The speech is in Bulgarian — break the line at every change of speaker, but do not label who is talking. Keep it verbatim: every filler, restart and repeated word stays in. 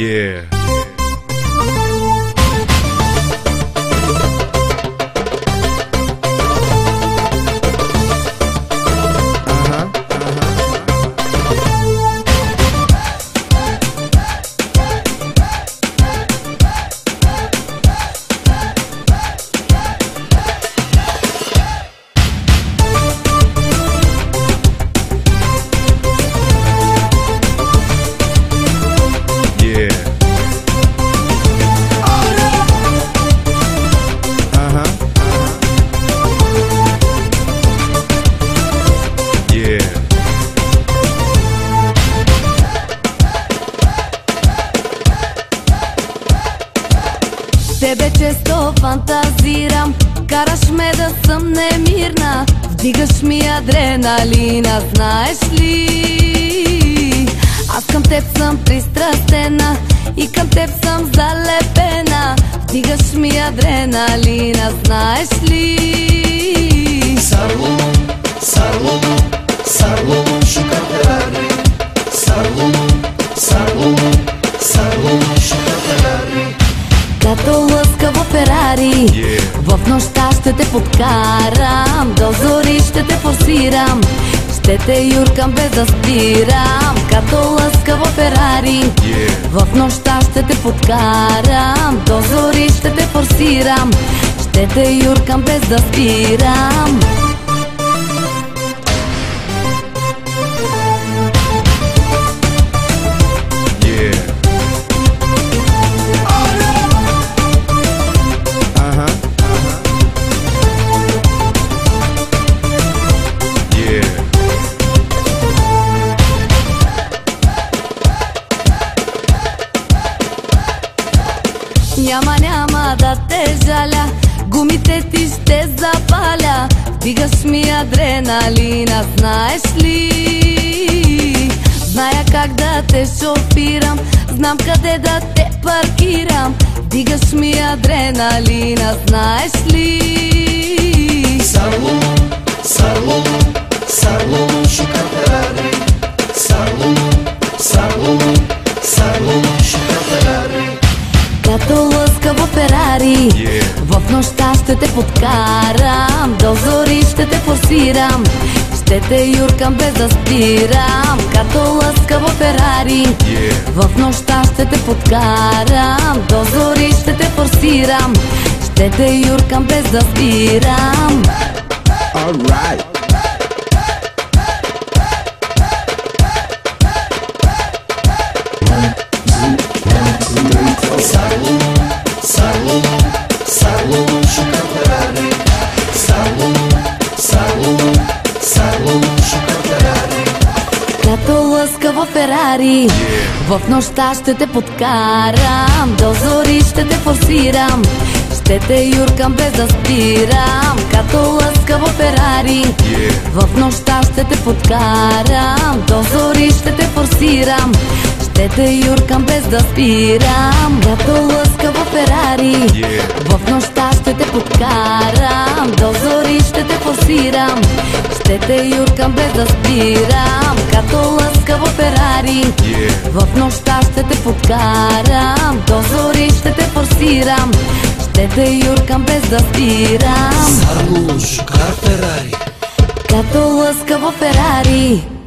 Yeah.
Тебе често фантазирам, караш ме да съм немирна, вдигаш ми адреналина, знаеш ли? Аз към теб съм пристрастена и към теб съм залепена, вдигаш ми адреналина, знаеш ли?
Сарлум, сарлум, сарлум, шукатари, сарлум, сарлум, сарлум, шукатари.
Като лъскаво Ферари,
yeah.
В нощта ще те подкарам, до зори ще те форсирам, ще те юркам без да спирам. Като лъскаво Ферари,
yeah.
В нощта ще те подкарам, до зори ще те форсирам, ще те юркам без да спирам. Няма, няма да те жаля, гумите ти ще запаля, вдигаш ми адреналина, знаеш ли? Зная как да те шофирам, знам къде да те паркирам, вдигаш ми адреналина, знаеш ли?
Сарлум, сарлум, сарлум, шукатари, сарлум, сарлум, сарлум, шукатари.
Като лъскаво Ферари,
yeah.
В нощта ще те подкарам, до зори ще те форсирам, ще те юркам без да спирам. Като лъскаво Ферари,
yeah.
В нощта ще те подкарам, до зори ще те форсирам, ще те юркам без да спирам.
Alright. Сарлум, сарлум, сарлум, шукатари, сарлум, сарлум, сарлум, шукатари.
Като лъскаво Ферари,
yeah.
В нощта ще те подкарам, до зори ще те форсирам, ще те юркам без да спирам. Като лъскаво Ферари,
yeah.
В нощта ще те подкарам, до зори ще те форсирам, ще те юркам без да спирам. Като лъскаво Ферари,
yeah.
В нощта ще те подкарам, до зори ще те форсирам, ще те юркам без да спирам. Като лъскаво Ферари,
yeah.
В нощта ще те подкарам, до зори ще те форсирам, ще те юркам без да спирам.
Сарлум, шукар Ферари.
Като лъскаво Ферари.